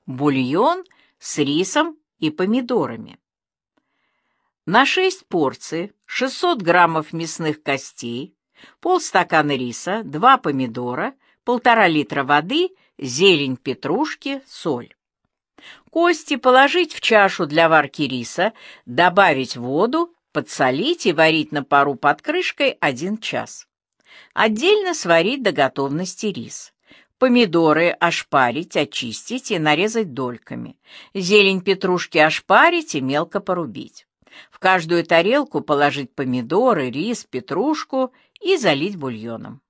Бульон с рисом и помидорами. На 6 порций 600 граммов мясных костей, полстакана риса, 2 помидора, 1,5 литра воды, зелень петрушки, соль. Кости положить в чашу для варки риса, добавить воду, подсолить и варить на пару под крышкой 1 час. Отдельно сварить до готовности рис. Помидоры ошпарить, очистить и нарезать дольками. Зелень петрушки ошпарить и мелко порубить. В каждую тарелку положить помидоры, рис, петрушку и залить бульоном.